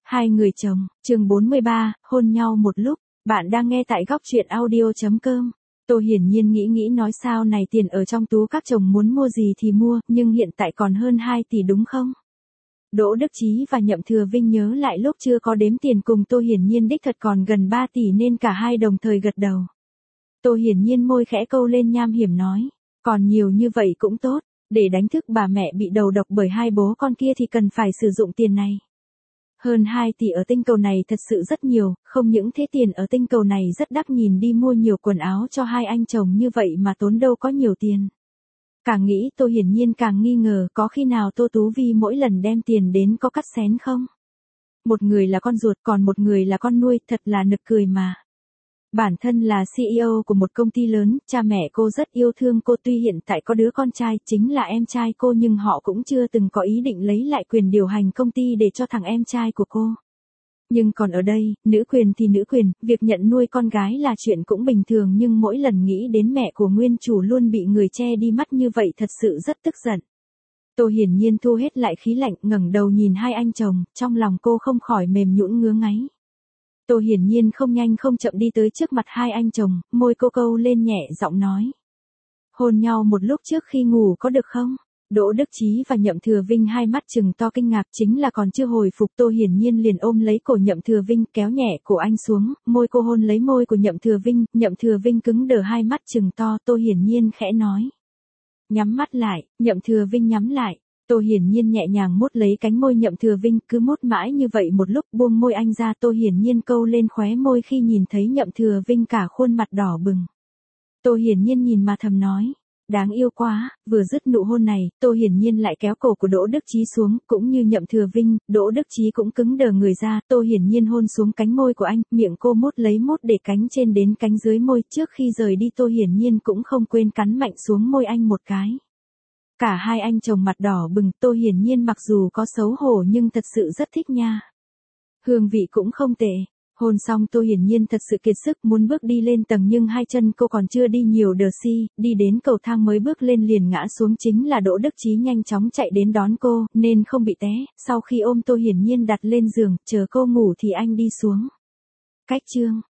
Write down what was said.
Hai người chồng, chương 43, hôn nhau một lúc, bạn đang nghe tại góc truyện audio.com. Tôi hiển nhiên nghĩ nói sao này, tiền ở trong túi các chồng muốn mua gì thì mua, nhưng hiện tại còn hơn 2 tỷ đúng không? Đỗ Đức Chí và Nhậm Thừa Vinh nhớ lại lúc chưa có đếm tiền cùng Tô Hiển Nhiên đích thật còn gần 3 tỷ nên cả hai đồng thời gật đầu. Tô Hiển Nhiên môi khẽ câu lên nham hiểm nói, còn nhiều như vậy cũng tốt, để đánh thức bà mẹ bị đầu độc bởi hai bố con kia thì cần phải sử dụng tiền này. Hơn 2 tỷ ở tinh cầu này thật sự rất nhiều, không những thế tiền ở tinh cầu này rất đắt, nhìn đi mua nhiều quần áo cho hai anh chồng như vậy mà tốn đâu có nhiều tiền. Càng nghĩ Tô Hiển Nhiên càng nghi ngờ có khi nào Tô Tú Vi mỗi lần đem tiền đến có cắt xén không? Một người là con ruột còn một người là con nuôi, thật là nực cười mà. Bản thân là CEO của một công ty lớn, cha mẹ cô rất yêu thương cô, tuy hiện tại có đứa con trai chính là em trai cô nhưng họ cũng chưa từng có ý định lấy lại quyền điều hành công ty để cho thằng em trai của cô. Nhưng còn ở đây, nữ quyền thì nữ quyền, việc nhận nuôi con gái là chuyện cũng bình thường nhưng mỗi lần nghĩ đến mẹ của nguyên chủ luôn bị người che đi mắt như vậy thật sự rất tức giận. Tô Hiển Nhiên thu hết lại khí lạnh, ngẩng đầu nhìn hai anh chồng, trong lòng cô không khỏi mềm nhũn ngứa ngáy. Tô Hiển Nhiên không nhanh không chậm đi tới trước mặt hai anh chồng, môi cô câu lên nhẹ giọng nói. Hôn nhau một lúc trước khi ngủ có được không? Đỗ Đức Chí và Nhậm Thừa Vinh hai mắt trừng to kinh ngạc, chính là còn chưa hồi phục Tô Hiển Nhiên liền ôm lấy cổ Nhậm Thừa Vinh kéo nhẹ cổ anh xuống, môi cô hôn lấy môi của Nhậm Thừa Vinh cứng đờ hai mắt trừng to, Tô Hiển Nhiên khẽ nói. Nhắm mắt lại, Nhậm Thừa Vinh nhắm lại. Tô Hiển Nhiên nhẹ nhàng mốt lấy cánh môi Nhậm Thừa Vinh, cứ mốt mãi như vậy một lúc buông môi anh ra. Tô Hiển Nhiên câu lên khóe môi khi nhìn thấy Nhậm Thừa Vinh cả khuôn mặt đỏ bừng. Tô Hiển Nhiên nhìn mà thầm nói, đáng yêu quá. Vừa dứt nụ hôn này, Tô Hiển Nhiên lại kéo cổ của Đỗ Đức Chí xuống, cũng như Nhậm Thừa Vinh, Đỗ Đức Chí cũng cứng đờ người ra. Tô Hiển Nhiên hôn xuống cánh môi của anh, miệng cô mốt lấy mốt để cánh trên đến cánh dưới môi, trước khi rời đi Tô Hiển Nhiên cũng không quên cắn mạnh xuống môi anh một cái. Cả hai anh chồng mặt đỏ bừng, Tô Hiển Nhiên mặc dù có xấu hổ nhưng thật sự rất thích nha. Hương vị cũng không tệ. Hôn xong Tô Hiển Nhiên thật sự kiệt sức muốn bước đi lên tầng nhưng hai chân cô còn chưa đi nhiều đờ đi đến cầu thang mới bước lên liền ngã xuống, chính là Đỗ Đức Chí nhanh chóng chạy đến đón cô, nên không bị té. Sau khi ôm Tô Hiển Nhiên đặt lên giường, chờ cô ngủ thì anh đi xuống. Cách chương